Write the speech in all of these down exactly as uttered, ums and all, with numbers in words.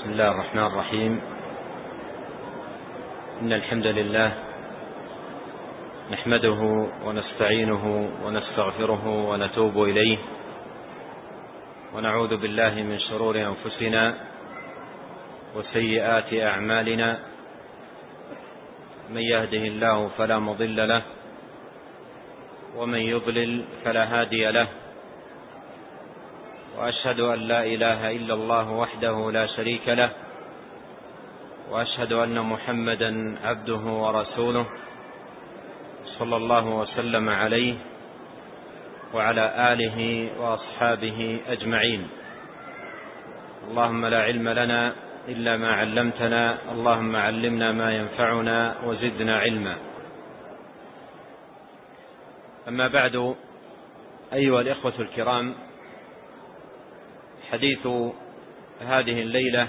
بسم الله الرحمن الرحيم. إن الحمد لله نحمده ونستعينه ونستغفره ونتوب إليه، ونعوذ بالله من شرور أنفسنا وسيئات أعمالنا. من يهده الله فلا مضل له، ومن يضلل فلا هادي له، وأشهد أن لا إله إلا الله وحده لا شريك له، وأشهد أن محمدا عبده ورسوله صلى الله وسلم عليه وعلى آله وأصحابه أجمعين. اللهم لا علم لنا إلا ما علمتنا، اللهم علمنا ما ينفعنا وزدنا علما. أما بعد، أيها الإخوة الكرام، حديث هذه الليلة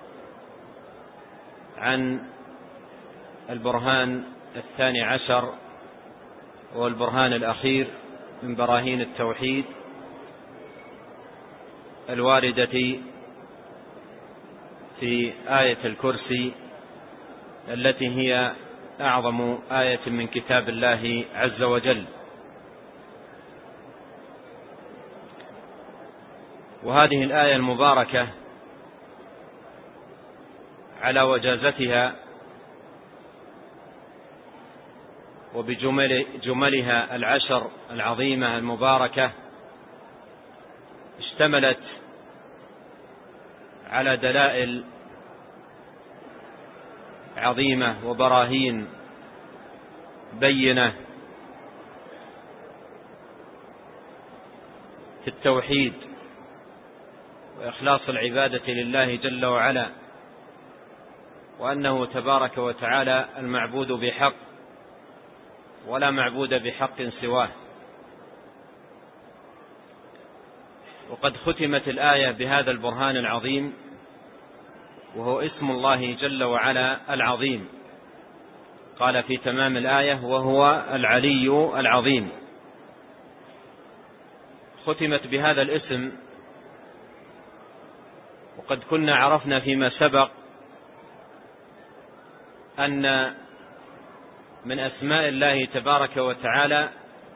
عن البرهان الثاني عشر والبرهان الأخير من براهين التوحيد الواردة في آية الكرسي، التي هي أعظم آية من كتاب الله عز وجل. وهذه الآية المباركة على وجازتها وبجملها العشر العظيمة المباركة اشتملت على دلائل عظيمة وبراهين بينة في التوحيد وإخلاص العبادة لله جل وعلا، وأنه تبارك وتعالى المعبود بحق ولا معبود بحق سواه. وقد ختمت الآية بهذا البرهان العظيم، وهو اسم الله جل وعلا العظيم. قال في تمام الآية: وهو العلي العظيم. ختمت بهذا الاسم، وقد كنا عرفنا فيما سبق أن من أسماء الله تبارك وتعالى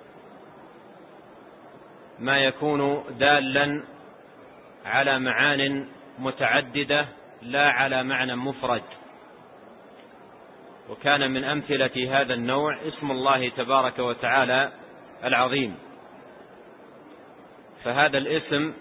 ما يكون دالا على معان متعددة لا على معنى مفرد. وكان من أمثلة هذا النوع اسم الله تبارك وتعالى العظيم. فهذا الاسم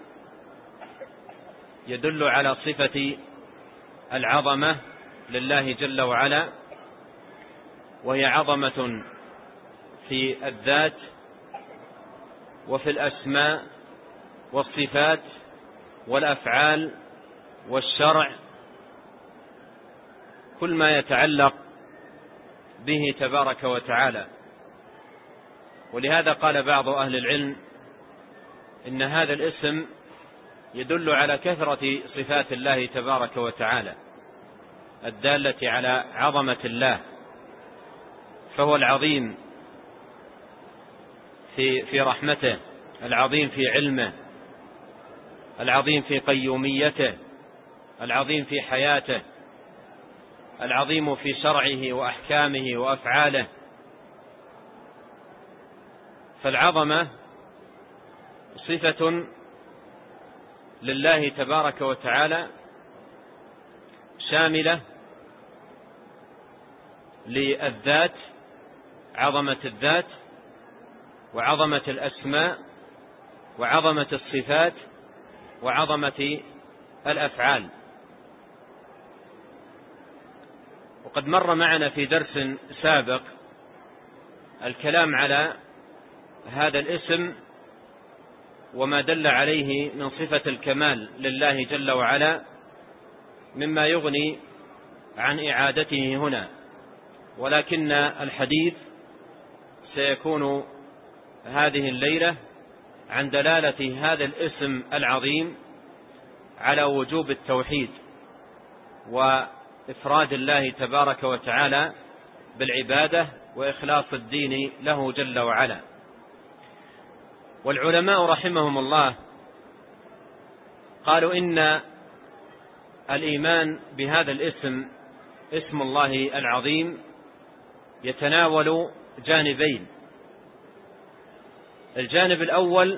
يدل على صفة العظمة لله جل وعلا، وهي عظمة في الذات وفي الأسماء والصفات والأفعال والشرع، كل ما يتعلق به تبارك وتعالى. ولهذا قال بعض أهل العلم إن هذا الاسم يدل على كثرة صفات الله تبارك وتعالى الدالة على عظمة الله. فهو العظيم في في رحمته، العظيم في علمه، العظيم في قيوميته، العظيم في حياته، العظيم في شرعه وأحكامه وأفعاله. فالعظمة صفة لله تبارك وتعالى شاملة للذات، عظمة الذات وعظمة الأسماء وعظمة الصفات وعظمة الأفعال. وقد مر معنا في درس سابق الكلام على هذا الاسم وما دل عليه من صفة الكمال لله جل وعلا، مما يغني عن إعادته هنا. ولكن الحديث سيكون هذه الليلة عن دلالة هذا الاسم العظيم على وجوب التوحيد وإفراد الله تبارك وتعالى بالعبادة وإخلاص الدين له جل وعلا. والعلماء رحمهم الله قالوا إن الإيمان بهذا الاسم، اسم الله العظيم، يتناول جانبين. الجانب الأول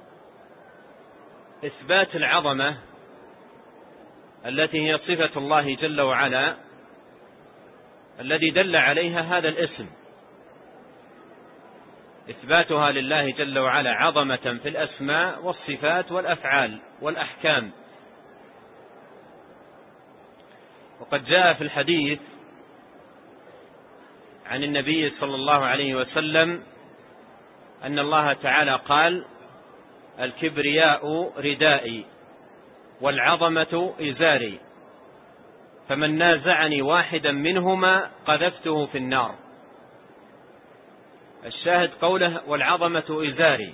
إثبات العظمة التي هي صفة الله جل وعلا الذي دل عليها هذا الاسم، إثباتها لله جل وعلا عظمة في الأسماء والصفات والأفعال والأحكام. وقد جاء في الحديث عن النبي صلى الله عليه وسلم أن الله تعالى قال: الكبرياء ردائي والعظمة إزاري، فمن نازعني واحدا منهما قذفته في النار. الشاهد قوله والعظمة إزاري،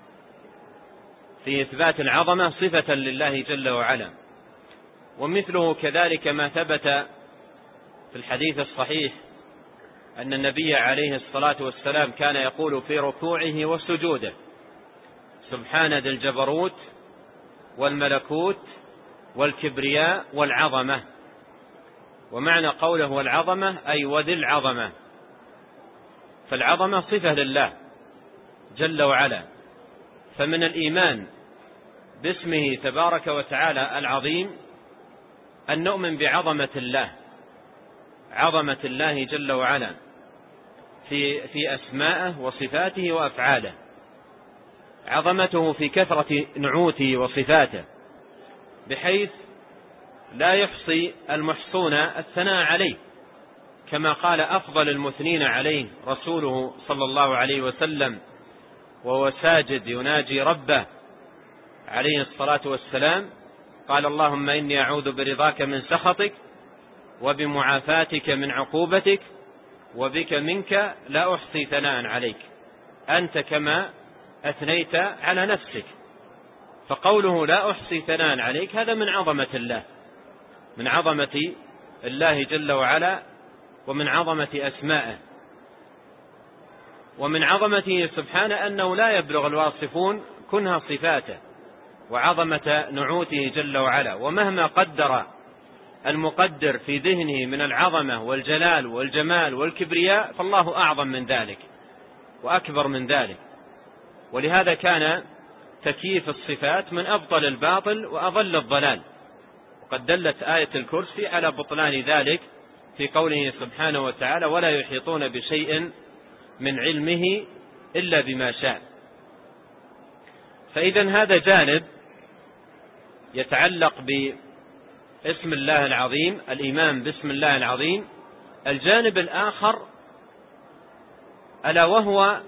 في إثبات العظمة صفة لله جل وعلا. ومثله كذلك ما ثبت في الحديث الصحيح أن النبي عليه الصلاة والسلام كان يقول في ركوعه وسجوده: سبحان ذي الجبروت والملكوت والكبرياء والعظمة. ومعنى قوله والعظمة أي وذي العظمة، فالعظمة صفة لله جل وعلا. فمن الإيمان باسمه تبارك وتعالى العظيم أن نؤمن بعظمة الله، عظمة الله جل وعلا في في أسمائه وصفاته وأفعاله، عظمته في كثرة نعوته وصفاته، بحيث لا يحصي المحصون الثناء عليه، كما قال أفضل المثنين عليه رسوله صلى الله عليه وسلم وهو ساجد يناجي ربه عليه الصلاة والسلام، قال: اللهم إني أعوذ برضاك من سخطك وبمعافاتك من عقوبتك وبك منك لا أحصي ثناء عليك أنت كما أثنيت على نفسك. فقوله لا أحصي ثناء عليك هذا من عظمة الله، من عظمة الله جل وعلا، ومن عظمة أسمائه، ومن عظمته سبحانه أنه لا يبلغ الواصفون كنها صفاته وعظمة نعوته جل وعلا. ومهما قدر المقدر في ذهنه من العظمة والجلال والجمال والكبرياء فالله أعظم من ذلك وأكبر من ذلك. ولهذا كان تكييف الصفات من أبطل الباطل وأضل الضلال. وقد دلت آية الكرسي على بطلان ذلك في قوله سبحانه وتعالى: ولا يحيطون بشيء من علمه إلا بما شاء. فإذا هذا جانب يتعلق باسم الله العظيم، الإيمان باسم الله العظيم. الجانب الآخر ألا وهو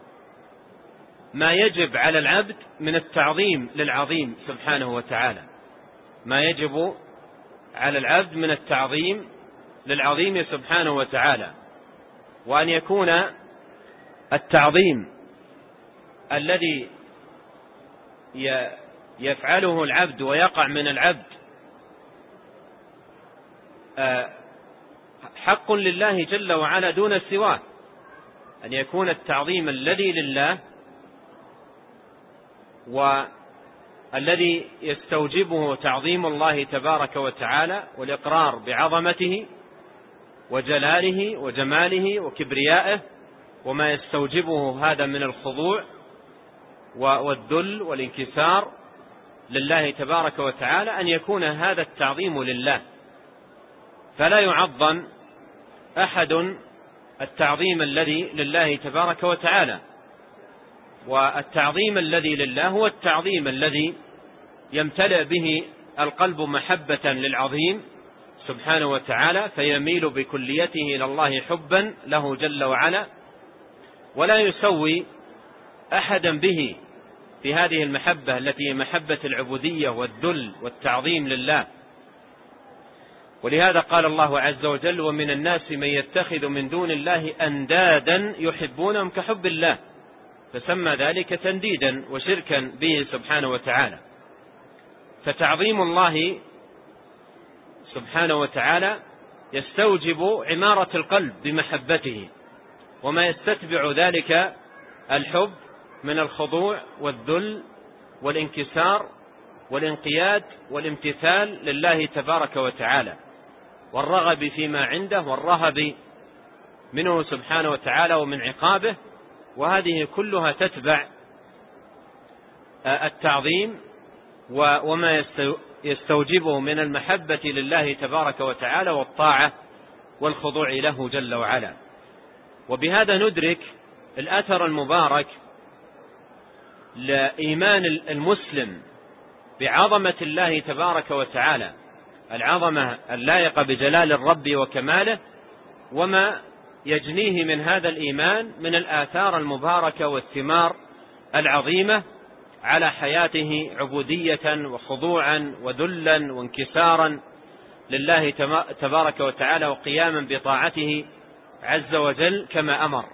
ما يجب على العبد من التعظيم للعظيم سبحانه وتعالى، ما يجب على العبد من التعظيم للعظيم سبحانه وتعالى، وأن يكون التعظيم الذي يفعله العبد ويقع من العبد حق لله جل وعلا دون سواه، أن يكون التعظيم الذي لله والذي يستوجبه تعظيم الله تبارك وتعالى والإقرار بعظمته وجلاله وجماله وكبريائه، وما يستوجبه هذا من الخضوع والذل والانكسار لله تبارك وتعالى، أن يكون هذا التعظيم لله، فلا يعظم أحد التعظيم الذي لله تبارك وتعالى. والتعظيم الذي لله هو التعظيم الذي يمتلئ به القلب محبة للعظيم سبحانه وتعالى، فيميل بكليته إلى الله حبا له جل وعلا، ولا يسوي أحدا به في هذه المحبة التي هي محبة العبودية والذل والتعظيم لله. ولهذا قال الله عز وجل: ومن الناس من يتخذ من دون الله أندادا يحبونهم كحب الله، فسمى ذلك تنديدا وشركا به سبحانه وتعالى. فتعظيم الله سبحانه وتعالى يستوجب عمارة القلب بمحبته، وما يستتبع ذلك الحب من الخضوع والذل والانكسار والانقياد والامتثال لله تبارك وتعالى، والرغب فيما عنده والرهب منه سبحانه وتعالى ومن عقابه. وهذه كلها تتبع التعظيم وما يستوجبه من المحبة لله تبارك وتعالى والطاعة والخضوع له جل وعلا. وبهذا ندرك الأثر المبارك لإيمان المسلم بعظمة الله تبارك وتعالى، العظمة اللائقة بجلال الرب وكماله، وما يجنيه من هذا الإيمان من الآثار المباركة والثمار العظيمة على حياته عبودية وخضوعا وذلا وانكسارا لله تبارك وتعالى وقياما بطاعته عز وجل كما أمر.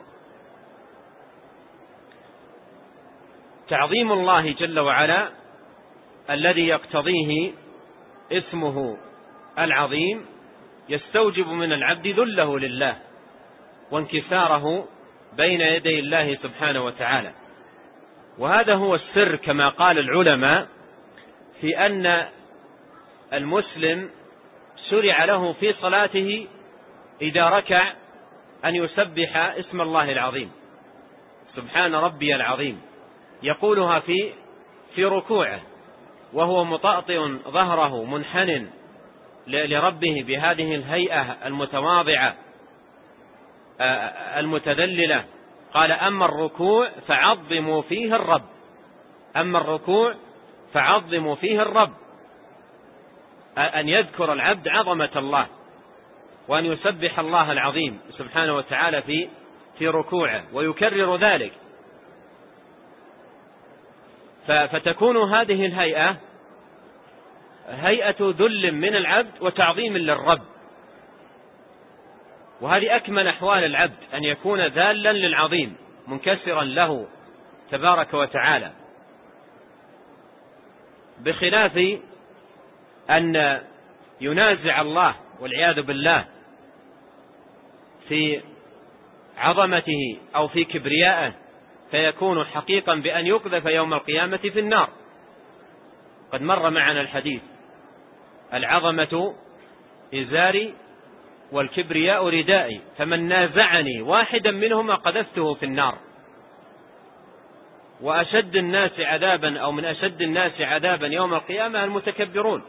تعظيم الله جل وعلا الذي يقتضيه اسمه العظيم يستوجب من العبد ذله لله وانكساره بين يدي الله سبحانه وتعالى. وهذا هو السر كما قال العلماء في أن المسلم شرع له في صلاته إذا ركع أن يسبح اسم الله العظيم سبحان ربي العظيم، يقولها في في ركوعه وهو مطأطئ ظهره منحن لربه بهذه الهيئة المتواضعة المتذللة. قال أما الركوع فعظموا فيه الرب، أما الركوع فعظموا فيه الرب، أن يذكر العبد عظمة الله وأن يسبح الله العظيم سبحانه وتعالى في في ركوعه ويكرر ذلك. فتكون هذه الهيئة هيئة ذل من العبد وتعظيم للرب، وهذه أكمل أحوال العبد أن يكون ذالا للعظيم منكسرا له تبارك وتعالى، بخلاف أن ينازع الله والعياذ بالله في عظمته أو في كبريائه فيكون حقيقا بأن يقذف يوم القيامة في النار. قد مر معنا الحديث: العظمة إزاري والكبرياء ردائي، فمن نازعني واحدا منهما قذفته في النار. وأشد الناس عذابا أو من أشد الناس عذابا يوم القيامة المتكبرون.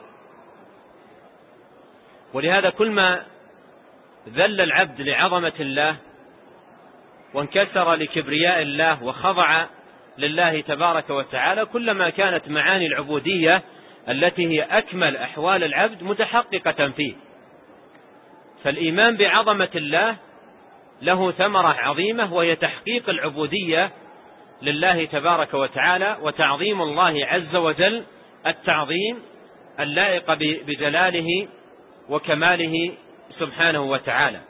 ولهذا كل ما ذل العبد لعظمة الله وانكسر لكبرياء الله وخضع لله تبارك وتعالى كلما كانت معاني العبودية التي هي أكمل أحوال العبد متحققة فيه. فالإيمان بعظمة الله له ثمرة عظيمة وهي تحقيق العبودية لله تبارك وتعالى وتعظيم الله عز وجل التعظيم اللائق بجلاله وكماله سبحانه وتعالى.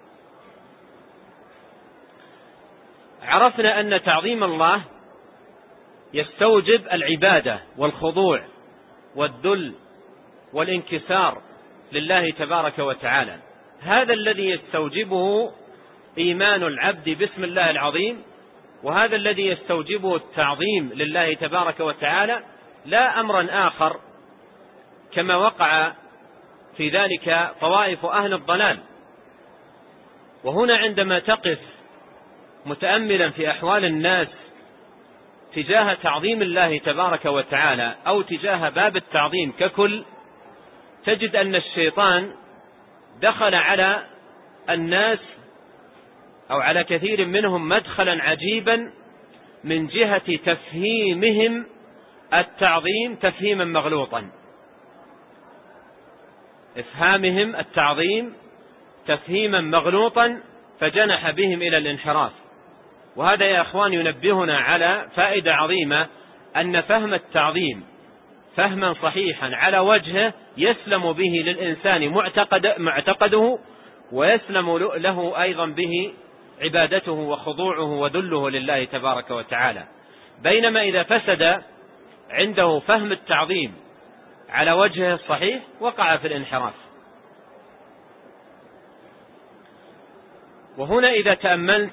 عرفنا أن تعظيم الله يستوجب العبادة والخضوع والذل والانكسار لله تبارك وتعالى. هذا الذي يستوجبه إيمان العبد باسم الله العظيم، وهذا الذي يستوجبه التعظيم لله تبارك وتعالى، لا أمرا آخر كما وقع في ذلك طوائف أهل الضلال. وهنا عندما تقف متأملا في أحوال الناس تجاه تعظيم الله تبارك وتعالى أو تجاه باب التعظيم ككل، تجد أن الشيطان دخل على الناس أو على كثير منهم مدخلا عجيبا من جهة تفهيمهم التعظيم تفهيما مغلوطا، إفهامهم التعظيم تفهيما مغلوطا فجنح بهم إلى الانحراف. وهذا يا أخوان ينبهنا على فائدة عظيمة، أن فهم التعظيم فهما صحيحا على وجهه يسلم به للإنسان معتقد معتقده، ويسلم له أيضا به عبادته وخضوعه وذله لله تبارك وتعالى. بينما إذا فسد عنده فهم التعظيم على وجهه الصحيح وقع في الانحراف. وهنا إذا تأملت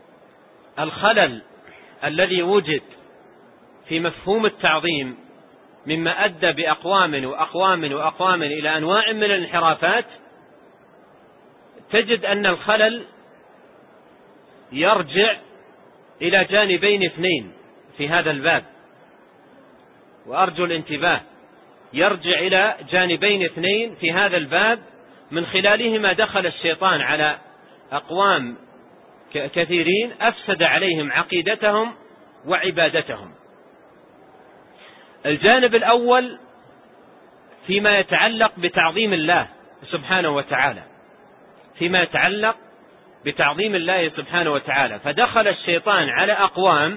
الخلل الذي وجد في مفهوم التعظيم مما أدى بأقوام وأقوام وأقوام إلى أنواع من الانحرافات، تجد أن الخلل يرجع إلى جانبين اثنين في هذا الباب، وأرجو الانتباه، يرجع إلى جانبين اثنين في هذا الباب من خلالهما دخل الشيطان على أقوام كثيرين أفسد عليهم عقيدتهم وعبادتهم. الجانب الأول فيما يتعلق بتعظيم الله سبحانه وتعالى، فيما يتعلق بتعظيم الله سبحانه وتعالى، فدخل الشيطان على أقوام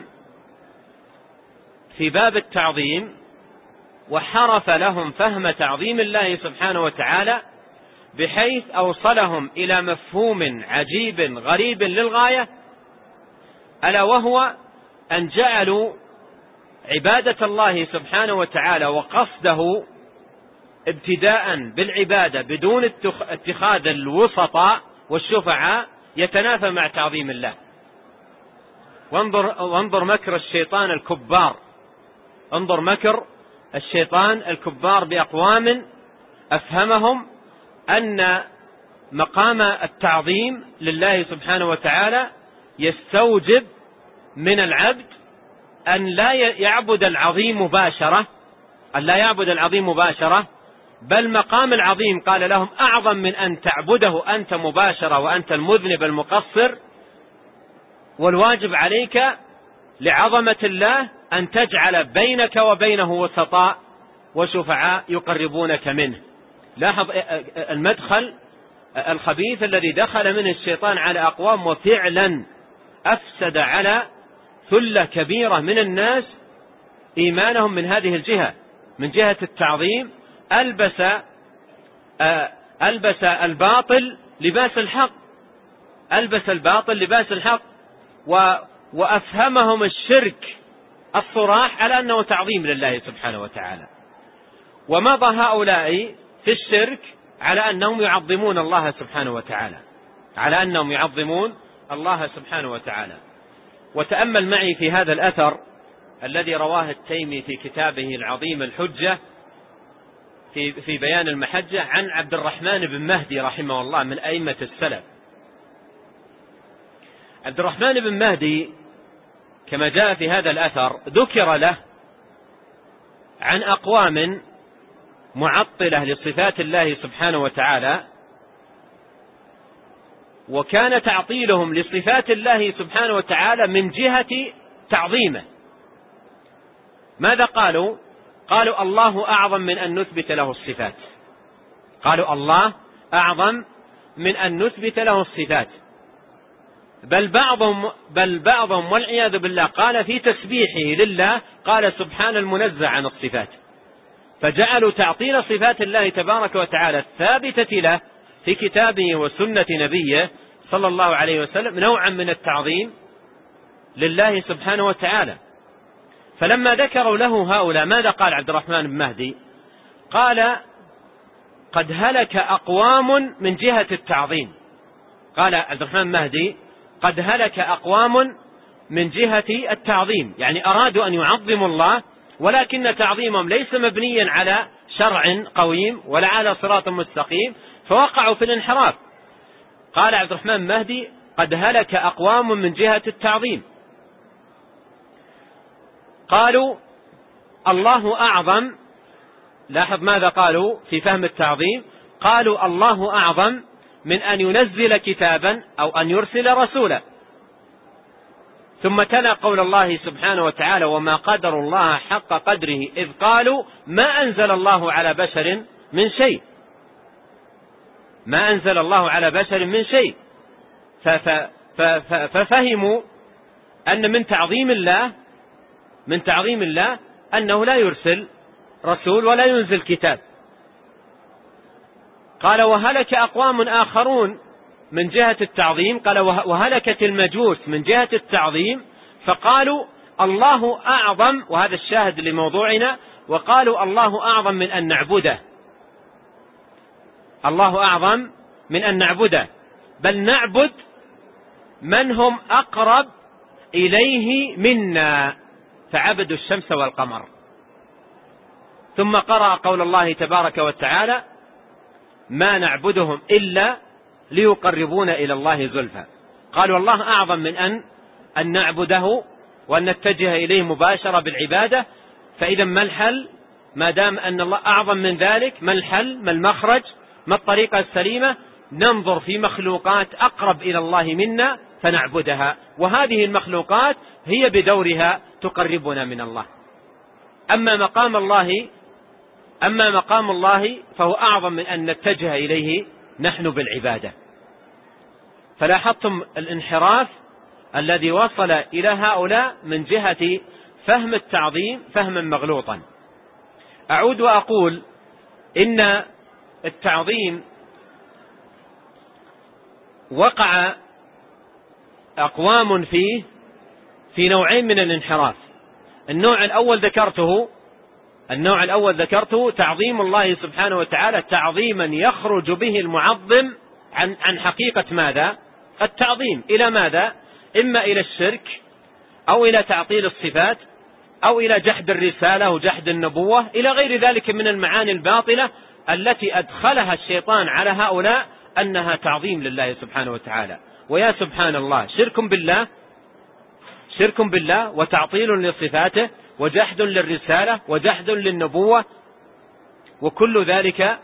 في باب التعظيم وحرف لهم فهم تعظيم الله سبحانه وتعالى بحيث أوصلهم إلى مفهوم عجيب غريب للغاية، ألا وهو أن جعلوا عبادة الله سبحانه وتعالى وقصده ابتداء بالعبادة بدون اتخاذ الوسطاء والشفعاء يتنافى مع تعظيم الله. وانظر, وانظر مكر الشيطان الكبار، انظر مكر الشيطان الكبار بأقوام أفهمهم أن مقام التعظيم لله سبحانه وتعالى يستوجب من العبد أن لا يعبد العظيم مباشرة، أن لا يعبد العظيم مباشرة، بل مقام العظيم قال لهم أعظم من أن تعبده أنت مباشرة وأنت المذنب المقصر، والواجب عليك لعظمة الله أن تجعل بينك وبينه وسطاء وشفعاء يقربونك منه. لاحظ المدخل الخبيث الذي دخل منه الشيطان على أقوام، وفعلا أفسد على ثلة كبيرة من الناس إيمانهم من هذه الجهة، من جهة التعظيم. ألبس ألبس الباطل لباس الحق، ألبس الباطل لباس الحق وأفهمهم الشرك الصراح على أنه تعظيم لله سبحانه وتعالى، ومضى هؤلاء في الشرك على أنهم يعظمون الله سبحانه وتعالى، على أنهم يعظمون الله سبحانه وتعالى. وتأمل معي في هذا الأثر الذي رواه التيمي في كتابه العظيم الحجة في في بيان المحجة عن عبد الرحمن بن مهدي رحمه الله من أئمة السلف. عبد الرحمن بن مهدي كما جاء في هذا الأثر ذكر له عن أقوام معطلة لصفات الله سبحانه وتعالى، وكان تعطيلهم لصفات الله سبحانه وتعالى من جهة تعظيمه. ماذا قالوا؟ قالوا الله أعظم من أن نثبت له الصفات، قالوا الله أعظم من أن نثبت له الصفات، بل بعضهم بل بعضهم والعياذ بالله قال في تسبيحه لله قال سبحان المنزه عن الصفات، فجعلوا تعطيل صفات الله تبارك وتعالى الثابتة له في كتابه وسنة نبيه صلى الله عليه وسلم نوعا من التعظيم لله سبحانه وتعالى. فلما ذكروا له هؤلاء ماذا قال عبد الرحمن بن مهدي؟ قال قد هلك أقوام من جهة التعظيم. قال عبد الرحمن بن مهدي قد هلك أقوام من جهة التعظيم، يعني أرادوا أن يعظموا الله ولكن تعظيمهم ليس مبنيا على شرع قويم ولا على صراط مستقيم، فوقعوا في الانحراف. قال عبد الرحمن بن مهدي قد هلك أقوام من جهة التعظيم، قالوا الله أعظم. لاحظ ماذا قالوا في فهم التعظيم؟ قالوا الله أعظم من أن ينزل كتابا أو أن يرسل رسولا، ثم تلا قول الله سبحانه وتعالى وما قدر الله حق قدره إذ قالوا ما أنزل الله على بشر من شيء، ما أنزل الله على بشر من شيء. ففهموا أن من تعظيم الله من تعظيم الله أنه لا يرسل رسول ولا ينزل كتاب. قال وهلك أقوام آخرون من جهة التعظيم، قال وهلكت المجوس من جهة التعظيم، فقالوا الله أعظم، وهذا الشاهد لموضوعنا، وقالوا الله أعظم من أن نعبده، الله أعظم من أن نعبده، بل نعبد من هم أقرب إليه منا، فعبدوا الشمس والقمر. ثم قرأ قول الله تبارك وتعالى: ما نعبدهم إلا ليقربونا إلى الله زلفى. قالوا الله أعظم من أن أن نعبده وأن نتجه إليه مباشرة بالعبادة. فإذا ما الحل ما دام أن الله أعظم من ذلك؟ ما الحل؟ ما المخرج؟ ما الطريقة السليمة؟ ننظر في مخلوقات أقرب إلى الله منا فنعبدها، وهذه المخلوقات هي بدورها تقربنا من الله. أما مقام الله أما مقام الله فهو أعظم من أن نتجه إليه نحن بالعبادة. فلاحظتم الانحراف الذي وصل إلى هؤلاء من جهة فهم التعظيم فهما مغلوطا. أعود وأقول إن التعظيم وقع أقوام فيه في نوعين من الانحراف. النوع الأول ذكرته النوع الأول ذكرته تعظيم الله سبحانه وتعالى تعظيما يخرج به المعظم عن عن حقيقة ماذا؟ التعظيم. إلى ماذا؟ إما إلى الشرك أو إلى تعطيل الصفات أو إلى جحد الرسالة وجحد النبوة، إلى غير ذلك من المعاني الباطلة التي أدخلها الشيطان على هؤلاء أنها تعظيم لله سبحانه وتعالى. ويا سبحان الله، شرك بالله شرك بالله وتعطيل لصفاته وجحد للرسالة وجحد للنبوة، وكل ذلك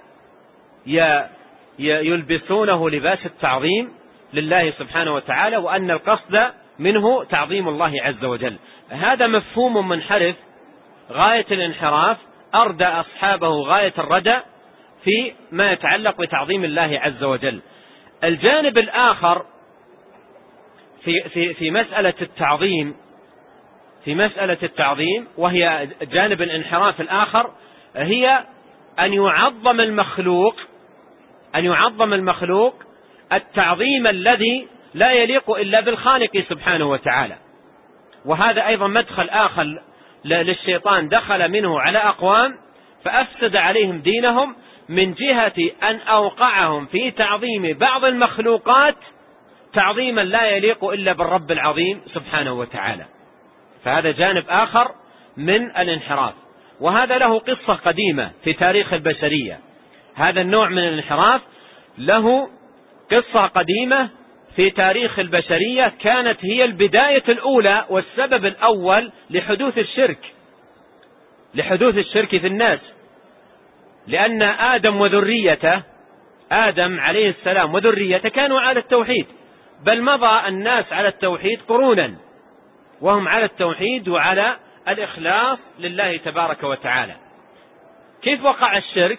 يلبسونه لباس التعظيم لله سبحانه وتعالى، وأن القصد منه تعظيم الله عز وجل. هذا مفهوم منحرف غاية الانحراف، أردى أصحابه غاية الردى في ما يتعلق بتعظيم الله عز وجل. الجانب الآخر في في في مسألة التعظيم في مسألة التعظيم وهي جانب الانحراف الآخر، هي أن يعظم المخلوق أن يعظم المخلوق التعظيم الذي لا يليق إلا بالخالق سبحانه وتعالى. وهذا أيضا مدخل آخر للشيطان دخل منه على أقوام فأفسد عليهم دينهم، من جهة أن أوقعهم في تعظيم بعض المخلوقات تعظيما لا يليق إلا بالرب العظيم سبحانه وتعالى. فهذا جانب آخر من الانحراف، وهذا له قصة قديمة في تاريخ البشرية. هذا النوع من الانحراف له قصة قديمة في تاريخ البشرية، كانت هي البداية الأولى والسبب الأول لحدوث الشرك لحدوث الشرك في الناس. لأن آدم وذريته آدم عليه السلام وذريته كانوا على التوحيد، بل مضى الناس على التوحيد قرونا وهم على التوحيد وعلى الإخلاص لله تبارك وتعالى. كيف وقع الشرك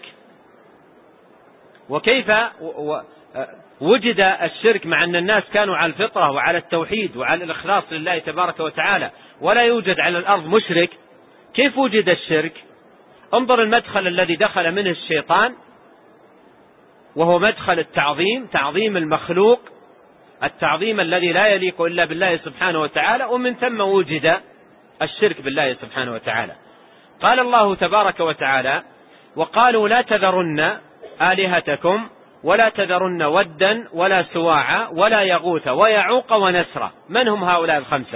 وكيف وجد الشرك مع أن الناس كانوا على الفطرة وعلى التوحيد وعلى الإخلاص لله تبارك وتعالى ولا يوجد على الأرض مشرك؟ كيف وجد الشرك؟ انظر المدخل الذي دخل منه الشيطان، وهو مدخل التعظيم، تعظيم المخلوق، التعظيم الذي لا يليق إلا بالله سبحانه وتعالى، ومن ثم وجد الشرك بالله سبحانه وتعالى. قال الله تبارك وتعالى: وقالوا لا تذرن آلهتكم ولا تذرن ودا ولا سواعا ولا يغوث ويعوق ونسرا. من هم هؤلاء الخمسة؟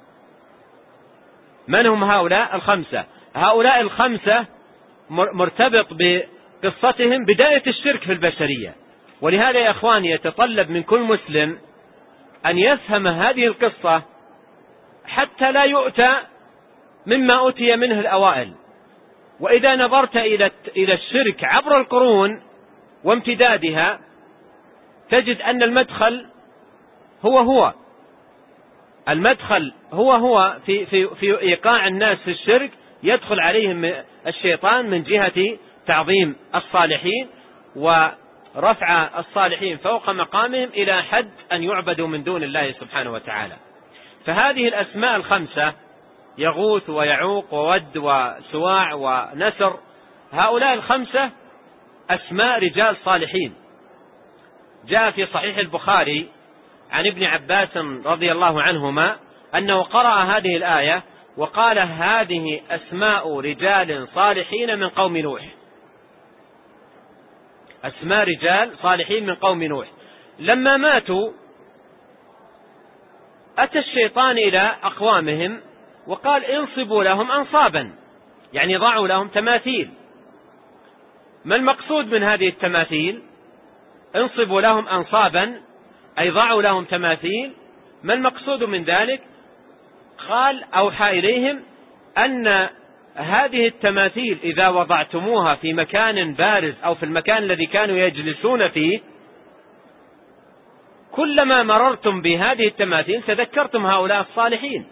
من هم هؤلاء الخمسة؟ هؤلاء الخمسة مرتبط بقصتهم بداية الشرك في البشرية. ولهذا يا أخواني يتطلب من كل مسلم أن يفهم هذه القصة حتى لا يؤتى مما أتي منه الأوائل. وإذا نظرت إلى الشرك عبر القرون وامتدادها تجد أن المدخل هو هو المدخل هو هو في, في, في إيقاع الناس في الشرك. يدخل عليهم الشيطان من جهة تعظيم الصالحين ورفع الصالحين فوق مقامهم إلى حد أن يعبدوا من دون الله سبحانه وتعالى. فهذه الأسماء الخمسة، يغوث ويعوق وود وسواع ونسر، هؤلاء الخمسة أسماء رجال صالحين. جاء في صحيح البخاري عن ابن عباس رضي الله عنهما أنه قرأ هذه الآية وقال: هذه أسماء رجال صالحين من قوم نوح. أسماء رجال صالحين من قوم نوح. لما ماتوا أتى الشيطان إلى أقوامهم وقال: انصبوا لهم أنصابا، يعني ضعوا لهم تماثيل ما المقصود من هذه التماثيل؟ انصبوا لهم أنصابا أي ضعوا لهم تماثيل. ما المقصود من ذلك؟ قال أوحى إليهم أن هذه التماثيل إذا وضعتموها في مكان بارز أو في المكان الذي كانوا يجلسون فيه، كلما مررتم بهذه التماثيل تذكرتم هؤلاء الصالحين.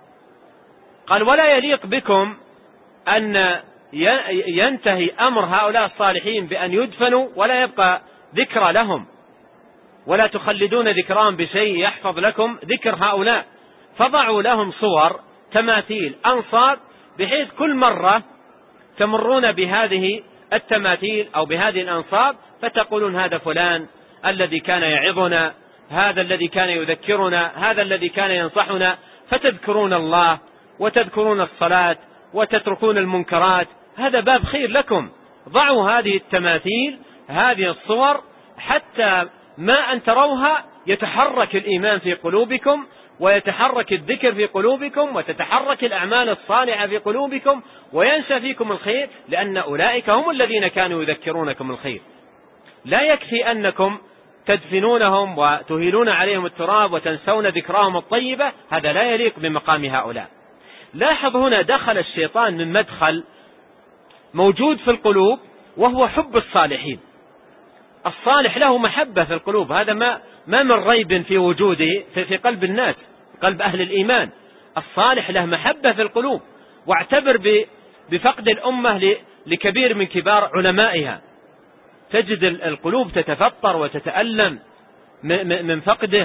قال ولا يليق بكم أن ينتهي أمر هؤلاء الصالحين بأن يدفنوا ولا يبقى ذكرى لهم، ولا تخلدون ذكرهم بشيء يحفظ لكم ذكر هؤلاء، فضعوا لهم صور تماثيل أنصاب، بحيث كل مرة تمرون بهذه التماثيل أو بهذه الأنصاب فتقولون هذا فلان الذي كان يعظنا، هذا الذي كان يذكرنا، هذا الذي كان ينصحنا، فتذكرون الله وتذكرون الصلاة وتتركون المنكرات. هذا باب خير لكم. ضعوا هذه التماثيل، هذه الصور، حتى ما أن تروها يتحرك الإيمان في قلوبكم، ويتحرك الذكر في قلوبكم، وتتحرك الأعمال الصالحة في قلوبكم، وينشأ فيكم الخير، لأن أولئك هم الذين كانوا يذكرونكم الخير. لا يكفي أنكم تدفنونهم وتهيلون عليهم التراب وتنسون ذكراهم الطيبة، هذا لا يليق بمقام هؤلاء. لاحظ هنا دخل الشيطان من مدخل موجود في القلوب، وهو حب الصالحين. الصالح له محبة في القلوب، هذا ما ما من ريب في وجوده في, في قلب الناس، قلب أهل الإيمان. الصالح له محبة في القلوب. واعتبر بفقد الأمة لكبير من كبار علمائها، تجد القلوب تتفطر وتتألم من فقده،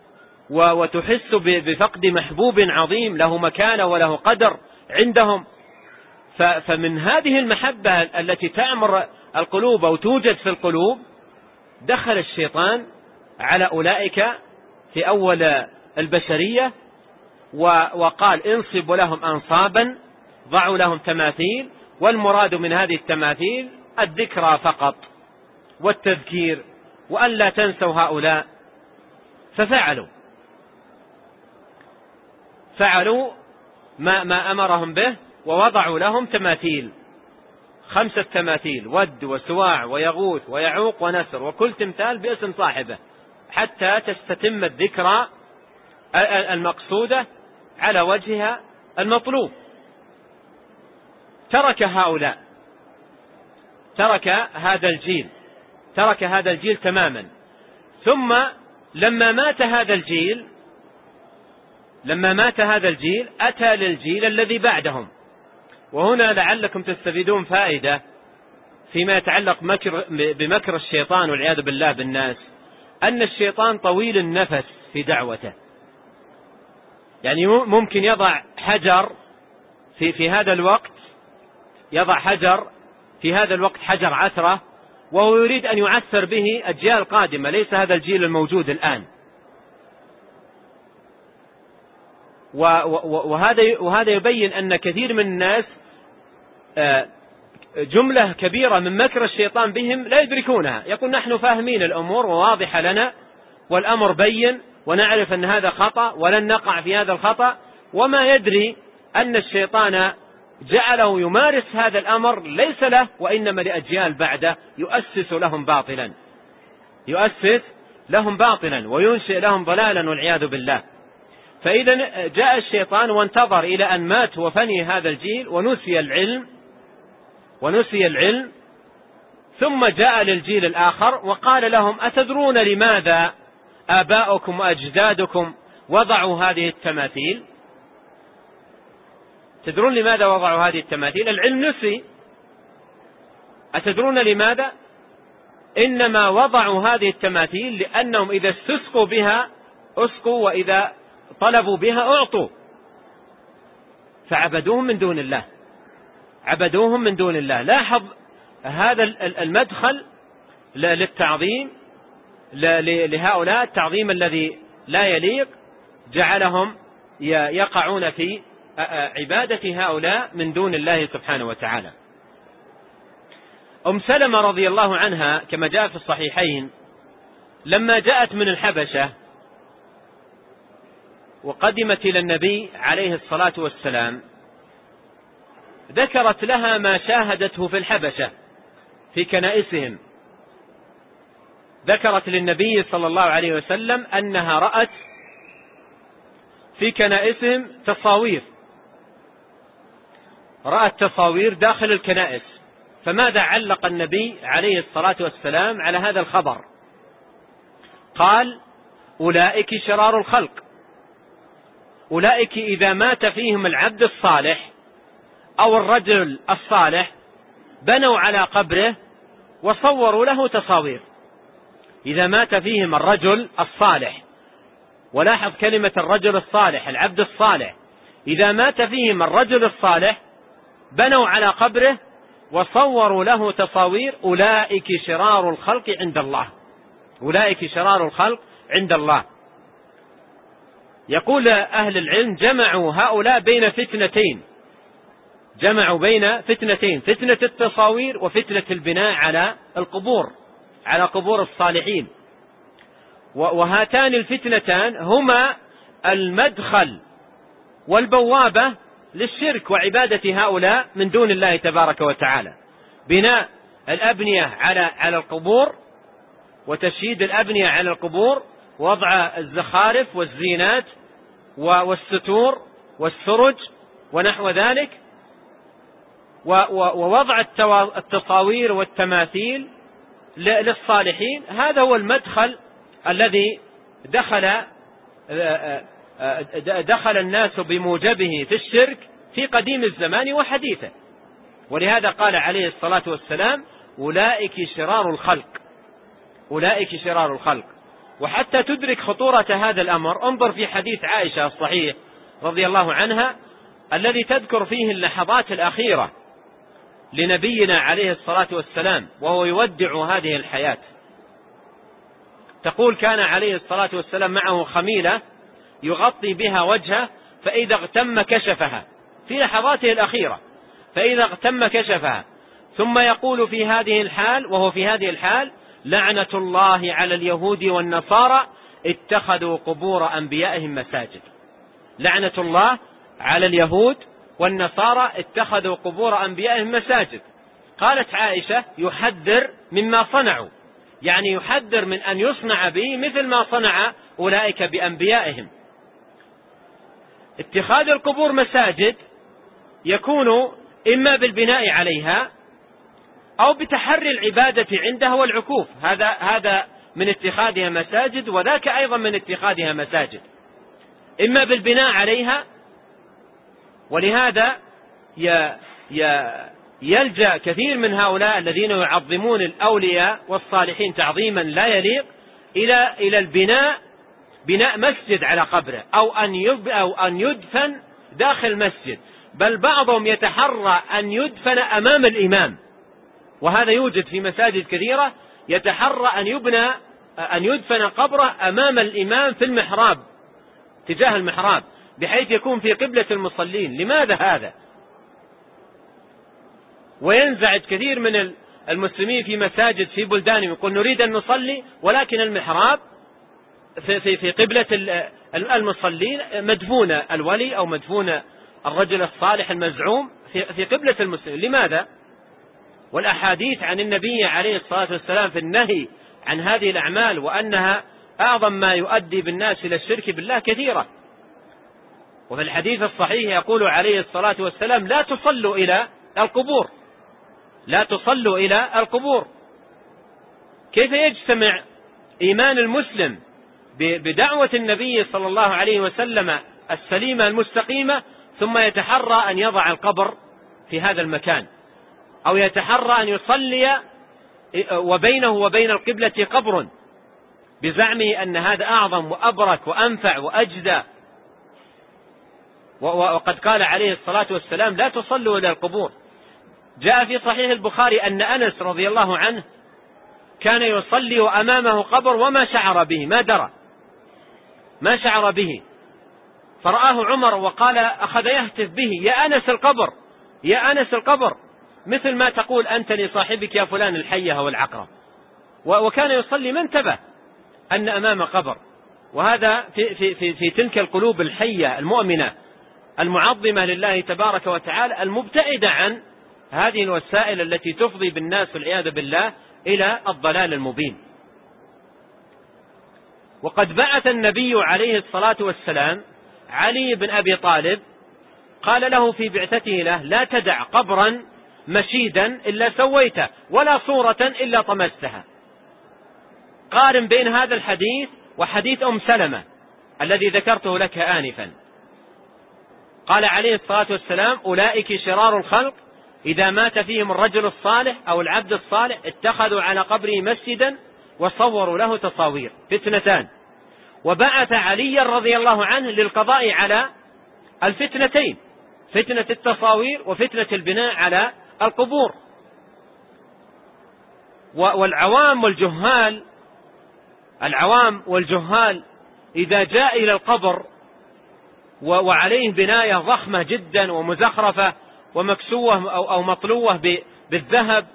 وتحس بفقد محبوب عظيم له مكانة وله قدر عندهم. فمن هذه المحبة التي تعمر القلوب أو توجد في القلوب، دخل الشيطان على أولئك في أول البشرية وقال انصبوا لهم أنصابا، ضعوا لهم تماثيل، والمراد من هذه التماثيل الذكرى فقط والتذكير، وأن لا تنسوا هؤلاء. ففعلوا فعلوا ما, ما أمرهم به، ووضعوا لهم تماثيل، خمسة تماثيل: ود وسواع ويغوث ويعوق ونسر، وكل تمثال باسم صاحبه، حتى تستتم الذكرى المقصودة على وجهها المطلوب. ترك هؤلاء ترك هذا الجيل ترك هذا الجيل تماما. ثم لما مات هذا الجيل لما مات هذا الجيل أتى للجيل الذي بعدهم. وهنا لعلكم تستفيدون فائدة فيما يتعلق مكر بمكر الشيطان والعياذ بالله بالناس، أن الشيطان طويل النفس في دعوته. يعني ممكن يضع حجر في, في هذا الوقت يضع حجر في هذا الوقت حجر عثرة، وهو يريد أن يعثر به أجيال قادمة، ليس هذا الجيل الموجود الآن. وهذا وهذا يبين أن كثير من الناس جملة كبيرة من مكر الشيطان بهم لا يدركونها. يقول نحن فاهمين الأمور وواضحة لنا والأمر بين، ونعرف أن هذا خطأ ولن نقع في هذا الخطأ، وما يدري أن الشيطان جعله يمارس هذا الأمر ليس له وإنما لأجيال بعده، يؤسس لهم باطلا يؤسس لهم باطلا وينشئ لهم ضلالا والعياذ بالله. فإذا جاء الشيطان وانتظر إلى أن مات وفني هذا الجيل ونسي العلم ونسي العلم ثم جاء للجيل الآخر وقال لهم: أتدرون لماذا آباؤكم وأجدادكم وضعوا هذه التماثيل؟ تدرون لماذا وضعوا هذه التماثيل؟ العلم نسي. أتدرون لماذا؟ إنما وضعوا هذه التماثيل لأنهم إذا استسقوا بها أسقوا، وإذا طلبوا بها أعطوا، فعبدوهم من دون الله عبدوهم من دون الله. لاحظ هذا المدخل للتعظيم لهؤلاء، التعظيم الذي لا يليق، جعلهم يقعون في عبادة هؤلاء من دون الله سبحانه وتعالى. أم سلمة رضي الله عنها كما جاء في الصحيحين لما جاءت من الحبشة وقدمت إلى النبي عليه الصلاة والسلام، ذكرت لها ما شاهدته في الحبشة في كنائسهم، ذكرت للنبي صلى الله عليه وسلم أنها رأت في كنائسهم تصاوير، رأت تصاوير داخل الكنائس. فماذا علق النبي عليه الصلاة والسلام على هذا الخبر؟ قال: أولئك شرار الخلق، أولئك إذا مات فيهم العبد الصالح أو الرجل الصالح بنوا على قبره وصوروا له تصاوير. إذا مات فيهم الرجل الصالح، ولاحظ كلمة الرجل الصالح، العبد الصالح، إذا مات فيهم الرجل الصالح بنوا على قبره وصوروا له تصاوير. أولئك شرار الخلق عند الله، أولئك شرار الخلق عند الله. يقول أهل العلم: جمعوا هؤلاء بين فتنتين، جمعوا بين فتنتين، فتنة التصاوير وفتنة البناء على القبور، على قبور الصالحين. وهاتان الفتنتان هما المدخل والبوابة للشرك وعبادة هؤلاء من دون الله تبارك وتعالى. بناء الأبنية على على القبور، وتشييد الأبنية على القبور، وضع الزخارف والزينات والستور والسرج ونحو ذلك، ووضع التصاوير والتماثيل للصالحين. هذا هو المدخل الذي دخل دخل الناس بموجبه في الشرك في قديم الزمان وحديثه. ولهذا قال عليه الصلاة والسلام: أولئك شرار الخلق، أولئك شرار الخلق. وحتى تدرك خطورة هذا الأمر انظر في حديث عائشة الصحيح رضي الله عنها الذي تذكر فيه اللحظات الأخيرة لنبينا عليه الصلاة والسلام وهو يودع هذه الحياة. تقول: كان عليه الصلاة والسلام معه خميلة يغطي بها وجهه، فإذا اغتم كشفها، في لحظاته الأخيرة، فإذا اغتم كشفها، ثم يقول في هذه الحال، وهو في هذه الحال: لعنة الله على اليهود والنصارى اتخذوا قبور أنبيائهم مساجد. لعنة الله على اليهود والنصارى اتخذوا قبور أنبيائهم مساجد. قالت عائشة: يحذر مما صنعوا، يعني يحذر من أن يصنع به مثل ما صنع أولئك بأنبيائهم. اتخاذ القبور مساجد يكون إما بالبناء عليها أو بتحري العبادة عندها والعكوف، هذا هذا من اتخاذها مساجد، وذاك أيضا من اتخاذها مساجد، إما بالبناء عليها. ولهذا يلجأ كثير من هؤلاء الذين يعظمون الأولياء والصالحين تعظيما لا يليق إلى إلى البناء، بناء مسجد على قبره، أو أن أو أن يدفن داخل مسجد، بل بعضهم يتحرى أن يدفن أمام الإمام، وهذا يوجد في مساجد كثيرة، يتحرى أن يبنى أن يدفن قبره أمام الإمام في المحراب، تجاه المحراب، بحيث يكون في قبلة المصلين. لماذا هذا؟ وينزعج كثير من المسلمين في مساجد في بلدانهم، يقول: نريد أن نصلي ولكن المحراب في في في قبلة المصلين، مدفون الولي أو مدفون الرجل الصالح المزعوم في في قبلة المسلمين. لماذا؟ والأحاديث عن النبي عليه الصلاة والسلام في النهي عن هذه الأعمال وأنها أعظم ما يؤدي بالناس إلى الشرك بالله كثيرة. وفي الحديث الصحيح يقول عليه الصلاة والسلام: لا تصلوا إلى القبور، لا تصلوا إلى القبور. كيف يجتمع إيمان المسلم بدعوة النبي صلى الله عليه وسلم السليمة المستقيمة ثم يتحرى أن يضع القبر في هذا المكان، أو يتحرى أن يصلي وبينه وبين القبلة قبر بزعمه أن هذا أعظم وأبرك وأنفع وأجدى؟ وقد قال عليه الصلاة والسلام: لا تصلوا إلى القبور. جاء في صحيح البخاري أن أنس رضي الله عنه كان يصلي وأمامه قبر وما شعر به، ما درى، ما شعر به، فرآه عمر وقال، أخذ يهتف به: يا أنس القبر، يا أنس القبر، مثل ما تقول أنت لصاحبك يا فلان الحية والعقرب. وكان يصلي ما انتبه أن أمام قبر. وهذا في, في, في, في تلك القلوب الحية المؤمنة المعظمة لله تبارك وتعالى، المبتعدة عن هذه الوسائل التي تفضي بالناس والعياذ بالله إلى الضلال المبين. وقد بعث النبي عليه الصلاة والسلام علي بن أبي طالب، قال له في بعثته له: لا تدع قبرا مشيدا إلا سويته، ولا صورة إلا طمستها. قارن بين هذا الحديث وحديث أم سلمة الذي ذكرته لك آنفا. قال عليه الصلاة والسلام: أولئك شرار الخلق، إذا مات فيهم الرجل الصالح أو العبد الصالح اتخذوا على قبره مسجدا وصوروا له تصاوير، فتنتان. وبعث علي رضي الله عنه للقضاء على الفتنتين، فتنة التصاوير وفتنة البناء على القبور. والعوام والجهال العوام والجهال إذا جاء إلى القبر وعليه بناية ضخمة جدا ومزخرفة ومكسوة أو مطلوة بالذهب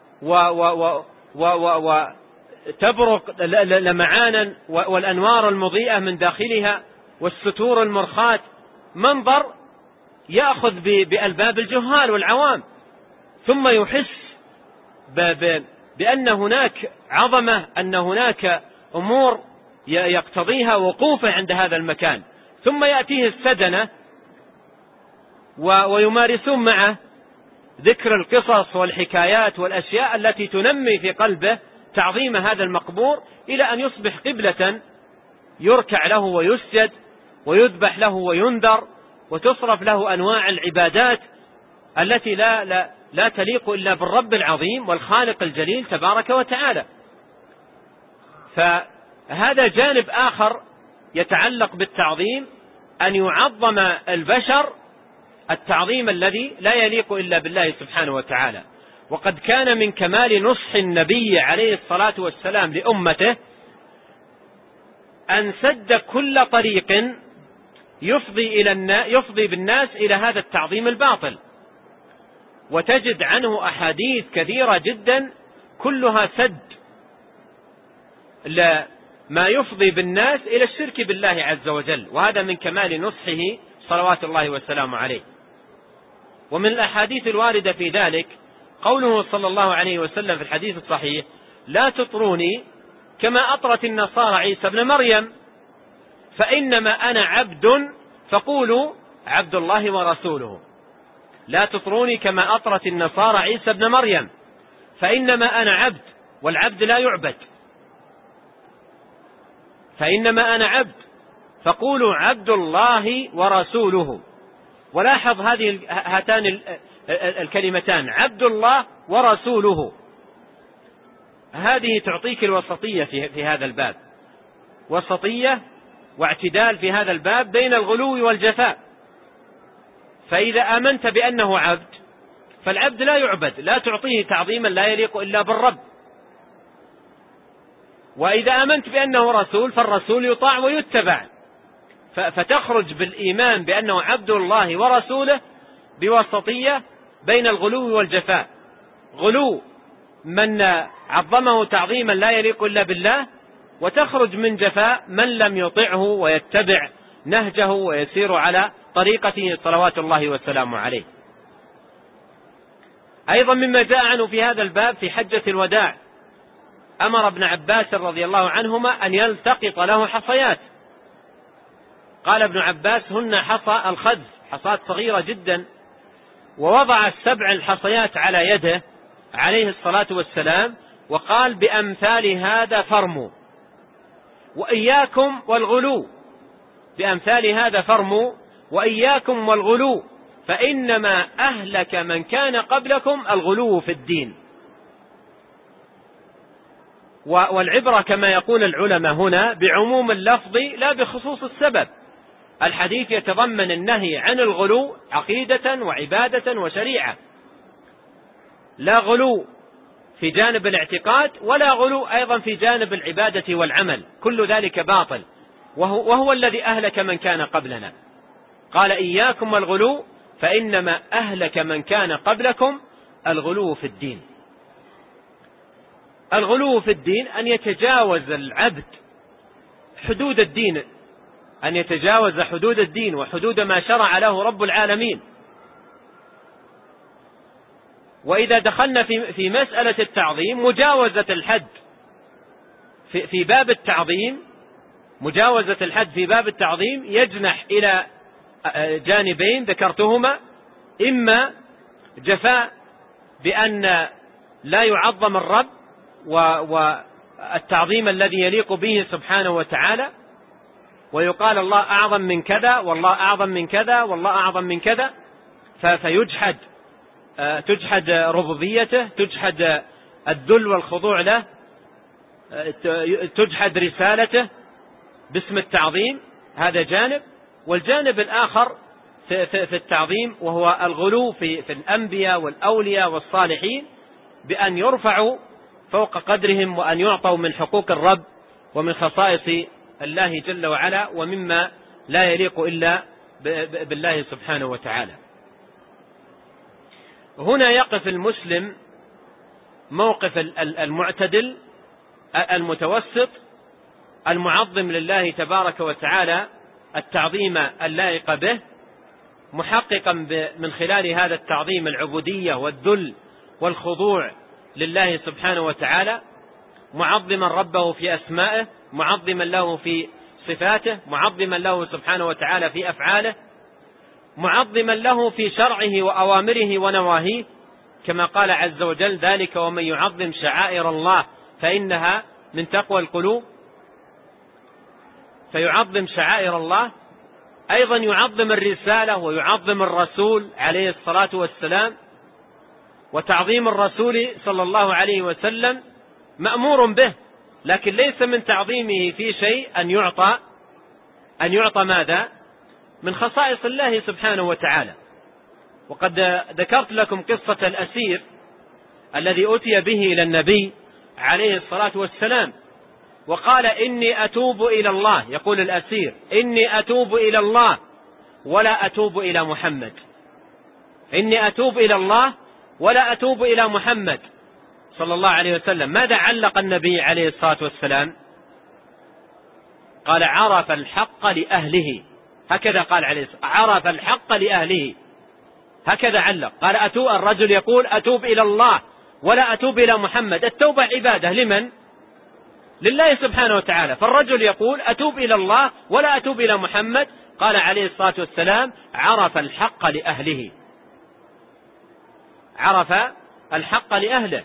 وتبرق لمعانا والأنوار المضيئة من داخلها والستور المرخاة، منظر يأخذ بألباب الجهال والعوام، ثم يحس بأن هناك عظمة، أن هناك أمور يقتضيها وقوفه عند هذا المكان، ثم يأتيه السدنة ويمارسون معه ذكر القصص والحكايات والأشياء التي تنمي في قلبه تعظيم هذا المقبور، إلى أن يصبح قبلة يركع له ويسجد ويذبح له وينذر وتصرف له أنواع العبادات التي لا, لا, لا تليق إلا بالرب العظيم والخالق الجليل تبارك وتعالى. فهذا جانب آخر يتعلق بالتعظيم، أن يعظم البشر التعظيم الذي لا يليق إلا بالله سبحانه وتعالى. وقد كان من كمال نصح النبي عليه الصلاة والسلام لأمته أن سد كل طريق يفضي, إلى يفضي بالناس إلى هذا التعظيم الباطل. وتجد عنه أحاديث كثيرة جدا كلها سد لما يفضي بالناس إلى الشرك بالله عز وجل، وهذا من كمال نصحه صلوات الله والسلام عليه. ومن الأحاديث الواردة في ذلك قوله صلى الله عليه وسلم في الحديث الصحيح: لا تطروني كما أطرت النصارى عيسى ابن مريم، فإنما أنا عبد فقولوا عبد الله ورسوله. لا تطروني كما أطرت النصارى عيسى ابن مريم، فإنما أنا عبد، والعبد لا يعبد. فإنما أنا عبد فقولوا عبد الله ورسوله. ولاحظ هذه هاتان الكلمتان عبد الله ورسوله، هذه تعطيك الوسطية في هذا الباب، وسطية واعتدال في هذا الباب بين الغلو والجفاء. فإذا آمنت بأنه عبد فالعبد لا يعبد، لا تعطيه تعظيما لا يليق إلا بالرب. وإذا آمنت بأنه رسول فالرسول يطاع ويتبع، فتخرج بالإيمان بأنه عبد الله ورسوله بوسطية بين الغلو والجفاء. غلو من عظمه تعظيما لا يليق إلا بالله، وتخرج من جفاء من لم يطعه ويتبع نهجه ويسير على طريقته صلوات الله والسلام عليه. أيضا مما جاء عنه في هذا الباب في حجة الوداع أمر ابن عباس رضي الله عنهما أن يلتقط له حصيات. قال ابن عباس: هن حصى الخذ، حصات صغيرة جدا، ووضع السبع الحصيات على يده عليه الصلاة والسلام وقال: بأمثال هذا فرموا، وإياكم والغلو، بأمثال هذا فرموا وإياكم والغلو، فإنما أهلك من كان قبلكم الغلو في الدين. والعبرة كما يقول العلماء هنا بعموم اللفظ لا بخصوص السبب. الحديث يتضمن النهي عن الغلو عقيدة وعبادة وشريعة، لا غلو في جانب الاعتقاد ولا غلو أيضا في جانب العبادة والعمل، كل ذلك باطل، وهو, وهو الذي أهلك من كان قبلنا. قال: إياكم والغلو، فإنما أهلك من كان قبلكم الغلو في الدين. الغلو في الدين أن يتجاوز العبد حدود الدين، أن يتجاوز حدود الدين وحدود ما شرع له رب العالمين. وإذا دخلنا في في مسألة التعظيم، مجاوزة الحد في في باب التعظيم مجاوزة الحد في باب التعظيم يجنح إلى جانبين ذكرتهما: إما جفاء بأن لا يعظم الرب والتعظيم الذي يليق به سبحانه وتعالى، ويقال الله أعظم من كذا والله أعظم من كذا والله أعظم من كذا، فيجحد تجحد ربوبيته، تجحد الذل والخضوع له، تجحد رسالته باسم التعظيم. هذا جانب. والجانب الآخر في, في, في التعظيم وهو الغلو في, في الأنبياء والأولياء والصالحين، بأن يرفعوا فوق قدرهم وأن يعطوا من حقوق الرب ومن خصائص الله جل وعلا ومما لا يليق إلا بالله سبحانه وتعالى. هنا يقف المسلم موقف المعتدل المتوسط المعظم لله تبارك وتعالى التعظيم اللائق به، محققا من خلال هذا التعظيم العبودية والذل والخضوع لله سبحانه وتعالى، معظما ربه في أسمائه، معظما له في صفاته، معظما له سبحانه وتعالى في أفعاله، معظما له في شرعه وأوامره ونواهيه، كما قال عز وجل: ذلك ومن يعظم شعائر الله فإنها من تقوى القلوب. فيعظم شعائر الله، أيضا يعظم الرسالة ويعظم الرسول عليه الصلاة والسلام. وتعظيم الرسول صلى الله عليه وسلم مأمور به، لكن ليس من تعظيمه في شيء أن يعطى أن يعطى ماذا؟ من خصائص الله سبحانه وتعالى. وقد ذكرت لكم قصة الأسير الذي أتي به إلى النبي عليه الصلاة والسلام وقال: إني أتوب إلى الله. يقول الأسير: إني أتوب إلى الله ولا أتوب إلى محمد. إني أتوب إلى الله ولا أتوب إلى محمد صلى الله عليه وسلم. ماذا علق النبي عليه الصلاة والسلام؟ قال: عرف الحق لأهله. هكذا قال عليه الصلاة والسلام: عرف الحق لأهله. هكذا علق. قال: أتوب الرجل يقول: أتوب إلى الله ولا أتوب إلى محمد. التوبة عبادة لمن؟ لله سبحانه وتعالى. فالرجل يقول: أتوب إلى الله ولا أتوب إلى محمد. قال عليه الصلاة والسلام: عرف الحق لأهله. عرف الحق لأهله.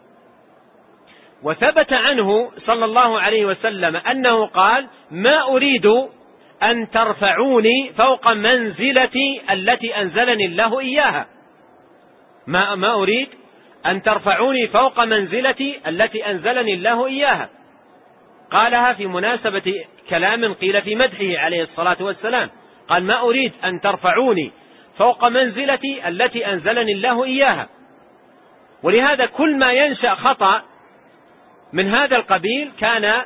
وثبت عنه صلى الله عليه وسلم أنه قال: ما أريد أن ترفعوني فوق منزلتي التي أنزلني الله إياها. ما, ما أريد أن ترفعوني فوق منزلتي التي أنزلني الله إياها. قالها في مناسبة كلام قيل في مدحه عليه الصلاة والسلام. قال: ما أريد أن ترفعوني فوق منزلتي التي أنزلني الله إياها. ولهذا كل ما ينشأ خطأ من هذا القبيل كان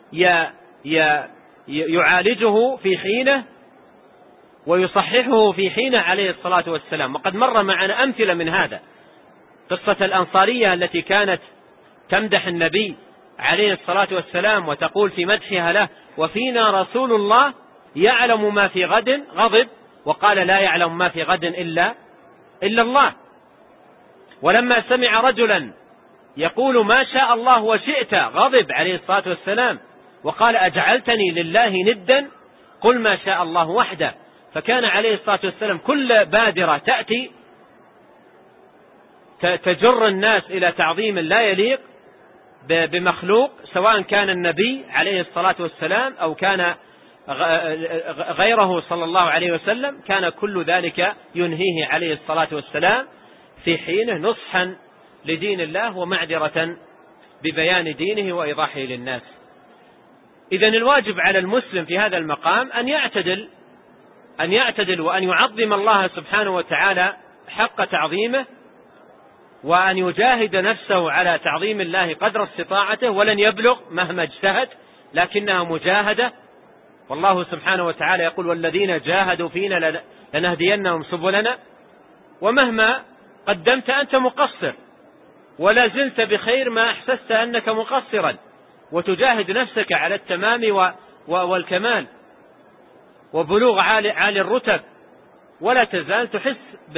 يعالجه في حينه ويصححه في حينه عليه الصلاة والسلام. وقد مر معنا أمثلة من هذا. قصة الأنصارية التي كانت تمدح النبي عليه الصلاة والسلام وتقول في مدحها له: وفينا رسول الله يعلم ما في غد، غضب وقال: لا يعلم ما في غد إلا إلا الله. ولما سمع رجلا يقول: ما شاء الله وشئت، غضب عليه الصلاة والسلام وقال: أجعلتني لله ندا، قل ما شاء الله وحده. فكان عليه الصلاة والسلام كل بادرة تأتي تجر الناس إلى تعظيم لا يليق بمخلوق، سواء كان النبي عليه الصلاة والسلام أو كان غيره صلى الله عليه وسلم، كان كل ذلك ينهيه عليه الصلاة والسلام في حينه، نصحا لدين الله ومعذرة ببيان دينه وإيضاحه للناس. إذن الواجب على المسلم في هذا المقام أن يعتدل أن يعتدل وأن يعظم الله سبحانه وتعالى حق تعظيمه، وأن يجاهد نفسه على تعظيم الله قدر استطاعته، ولن يبلغ مهما اجتهد، لكنها مجاهدة. والله سبحانه وتعالى يقول: والذين جاهدوا فينا لنهدينهم سبلنا. ومهما قدمت أنت مقصر، ولا زلت بخير ما أحسست أنك مقصرا، وتجاهد نفسك على التمام والكمال وبلوغ عالي الرتب، ولا تزال تحس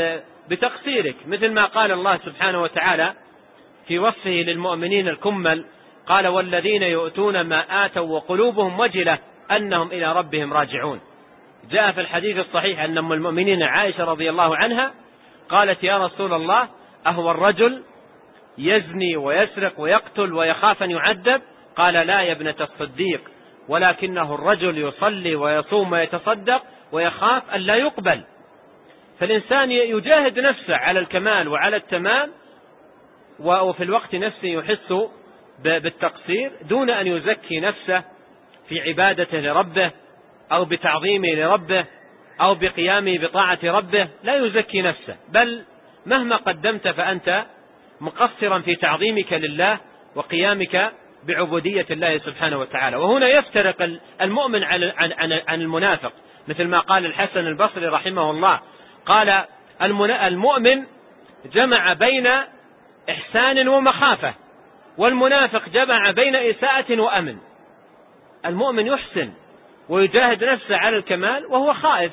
بتقصيرك، مثل ما قال الله سبحانه وتعالى في وصفه للمؤمنين الكمل، قال والذين يؤتون ما آتوا وقلوبهم وجلة أنهم إلى ربهم راجعون. جاء في الحديث الصحيح أن أم المؤمنين عائشة رضي الله عنها قالت يا رسول الله أهو الرجل يزني ويسرق ويقتل ويخاف أن يعذب؟ قال لا يا ابنة الصديق، ولكنه الرجل يصلي ويصوم ويتصدق ويخاف أن لا يقبل. فالإنسان يجاهد نفسه على الكمال وعلى التمام، وفي الوقت نفسه يحس بالتقصير دون أن يزكي نفسه في عبادته لربه أو بتعظيمه لربه أو بقيامه بطاعة ربه. لا يزكي نفسه، بل مهما قدمت فأنت مقصرا في تعظيمك لله وقيامك بعبودية الله سبحانه وتعالى. وهنا يفترق المؤمن عن المنافق، مثل ما قال الحسن البصري رحمه الله، قال المؤمن جمع بين إحسان ومخافة، والمنافق جمع بين إساءة وأمن. المؤمن يحسن ويجاهد نفسه على الكمال وهو خائف،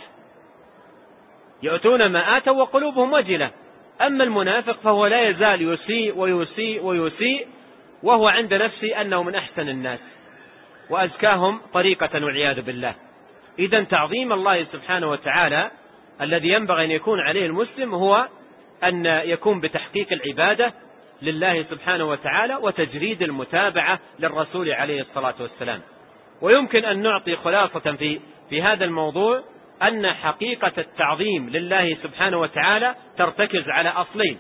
يؤتون ما آتوا وقلوبهم وجلة. أما المنافق فهو لا يزال يسيء ويسيء ويسيء وهو عند نفسه أنه من أحسن الناس وأزكاهم طريقة والعياذ بالله. إذن تعظيم الله سبحانه وتعالى الذي ينبغي أن يكون عليه المسلم هو أن يكون بتحقيق العبادة لله سبحانه وتعالى وتجريد المتابعة للرسول عليه الصلاة والسلام. ويمكن أن نعطي خلاصة في في هذا الموضوع أن حقيقة التعظيم لله سبحانه وتعالى ترتكز على أصلين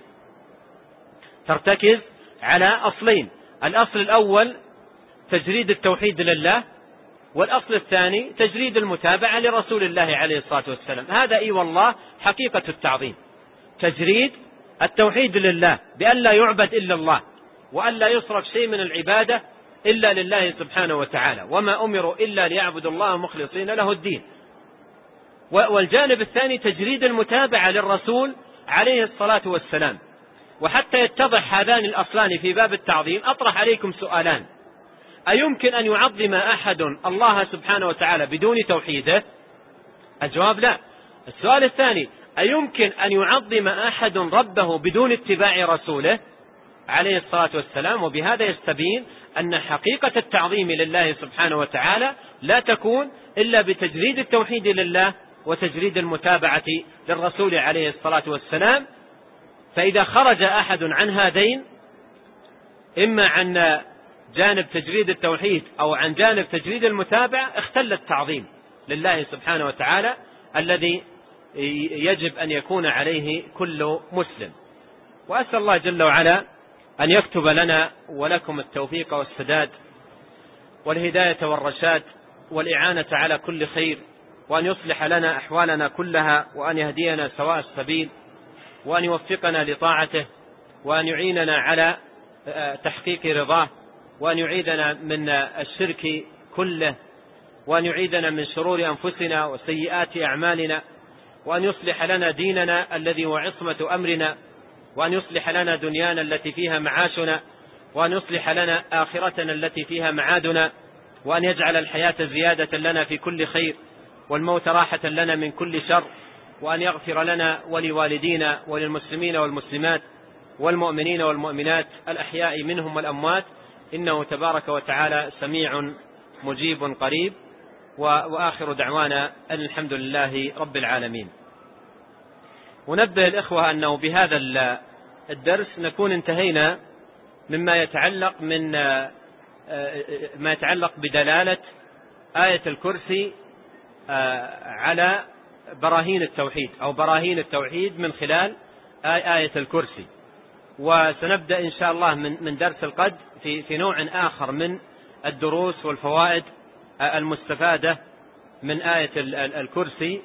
ترتكز على أصلين الأصل الأول تجريد التوحيد لله، والأصل الثاني تجريد المتابعة لرسول الله عليه الصلاة والسلام. هذا إي والله حقيقة التعظيم، تجريد التوحيد لله بأن لا يعبد إلا الله، وأن لا يصرف شيء من العبادة إلا لله سبحانه وتعالى، وما أمروا إلا ليعبدوا الله مخلصين له الدين. والجانب الثاني تجريد المتابعة للرسول عليه الصلاة والسلام. وحتى يتضح هذان الأصلان في باب التعظيم أطرح عليكم سؤالان: أيمكن أن يعظم أحد الله سبحانه وتعالى بدون توحيده؟ الجواب لا. السؤال الثاني: أيمكن أن يعظم أحد ربه بدون اتباع رسوله عليه الصلاة والسلام؟ وبهذا يستبين أن حقيقة التعظيم لله سبحانه وتعالى لا تكون إلا بتجريد التوحيد لله وتجريد المتابعة للرسول عليه الصلاة والسلام. فإذا خرج أحد عن هذين، إما عن جانب تجريد التوحيد أو عن جانب تجريد المتابعة، اختل التعظيم لله سبحانه وتعالى الذي يجب أن يكون عليه كل مسلم. وأسأل الله جل وعلا أن يكتب لنا ولكم التوفيق والسداد والهداية والرشاد والإعانة على كل خير، وأن يصلح لنا أحوالنا كلها، وأن يهدينا سواء السبيل، وأن يوفقنا لطاعته، وأن يعيننا على تحقيق رضاه، وأن يعيذنا من الشرك كله، وأن يعيذنا من شرور أنفسنا وسيئات أعمالنا، وأن يصلح لنا ديننا الذي هو عصمة أمرنا، وأن يصلح لنا دنيانا التي فيها معاشنا، وأن يصلح لنا آخرتنا التي فيها معادنا، وأن يجعل الحياة زيادة لنا في كل خير والموت راحة لنا من كل شر، وأن يغفر لنا ولوالدينا وللمسلمين والمسلمات والمؤمنين والمؤمنات الأحياء منهم والأموات، إنه تبارك وتعالى سميع مجيب قريب. وآخر دعوانا أن الحمد لله رب العالمين. ونبه الإخوة أنه بهذا الدرس نكون انتهينا مما يتعلق من ما يتعلق بدلالة آية الكرسي على براهين التوحيد أو براهين التوحيد من خلال آية الكرسي. وسنبدأ إن شاء الله من درس القدر في في نوع آخر من الدروس والفوائد المستفادة من آية الكرسي،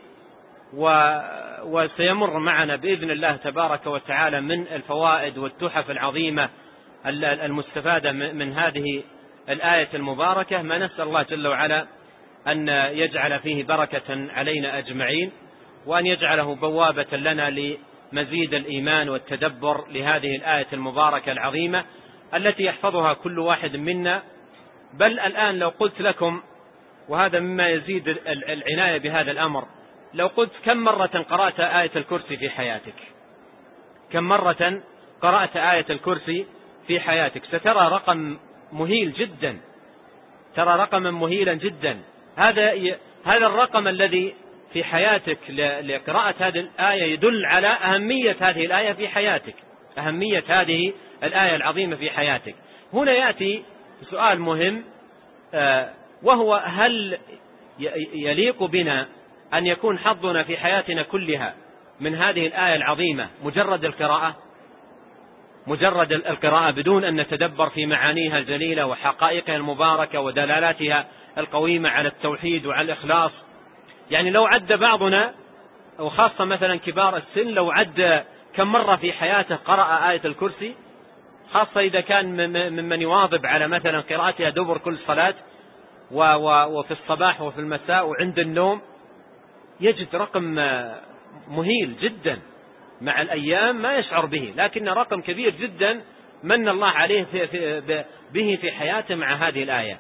وسيمر معنا بإذن الله تبارك وتعالى من الفوائد والتحف العظيمة المستفادة من هذه الآية المباركة ما نسأل الله جل وعلا أن يجعل فيه بركة علينا أجمعين، وأن يجعله بوابة لنا لمزيد الإيمان والتدبر لهذه الآية المباركة العظيمة التي يحفظها كل واحد منا. بل الآن لو قلت لكم، وهذا مما يزيد العناية بهذا الأمر، لو قلت كم مرة قرأت آية الكرسي في حياتك؟ كم مرة قرأت آية الكرسي في حياتك، سترى رقم مهيل جدا، ترى رقما مهيلا جدا. هذا هذا الرقم الذي في حياتك لقراءة هذه الآية يدل على أهمية هذه الآية في حياتك، أهمية هذه الآية العظيمة في حياتك. هنا يأتي سؤال مهم، وهو هل يليق بنا أن يكون حظنا في حياتنا كلها من هذه الآية العظيمة مجرد القراءة، مجرد القراءة بدون أن نتدبر في معانيها الجليلة وحقائقها المباركة ودلالاتها القويمة على التوحيد وعلى الإخلاص؟ يعني لو عد بعضنا، وخاصة مثلا كبار السن، لو عد كم مرة في حياته قرأ آية الكرسي، خاصة إذا كان ممن يواظب على مثلا قراءتها دبر كل صلاة وفي الصباح وفي المساء وعند النوم، يجد رقم مهيل جدا مع الأيام ما يشعر به، لكن رقم كبير جدا من الله عليه في في به في حياته مع هذه الآية.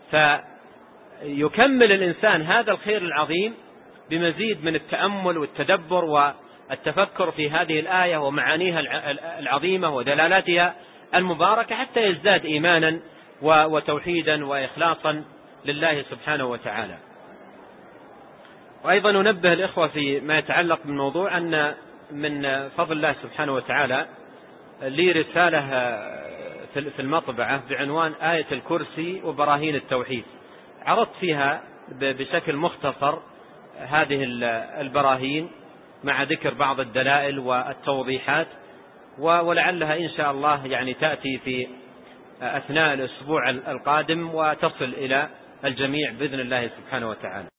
فيكمل الإنسان هذا الخير العظيم بمزيد من التأمل والتدبر والتفكر في هذه الآية ومعانيها العظيمة ودلالاتها المباركة، حتى يزداد إيمانا وتوحيدا وإخلاصا لله سبحانه وتعالى. وأيضا ننبه الإخوة في ما يتعلق بالموضوع أن من فضل الله سبحانه وتعالى لي رسالة في المطبعة بعنوان آية الكرسي وبراهين التوحيد، عرضت فيها بشكل مختصر هذه البراهين مع ذكر بعض الدلائل والتوضيحات، ولعلها إن شاء الله يعني تأتي في أثناء الأسبوع القادم وتصل إلى الجميع بإذن الله سبحانه وتعالى.